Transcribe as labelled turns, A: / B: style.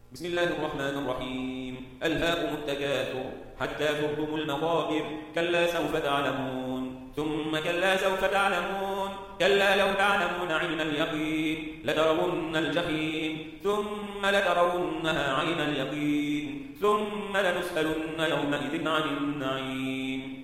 A: بسم الله الرحمن الرحيم. ألهاكم التكاثر حتى زرتم المقابر. كلا سوف تعلمون ثم كلا سوف تعلمون. كلا لو تعلمون علم اليقين لترون الجحيم ثم لترونها عين اليقين ثم لتسألن يومئذ عن النعيم.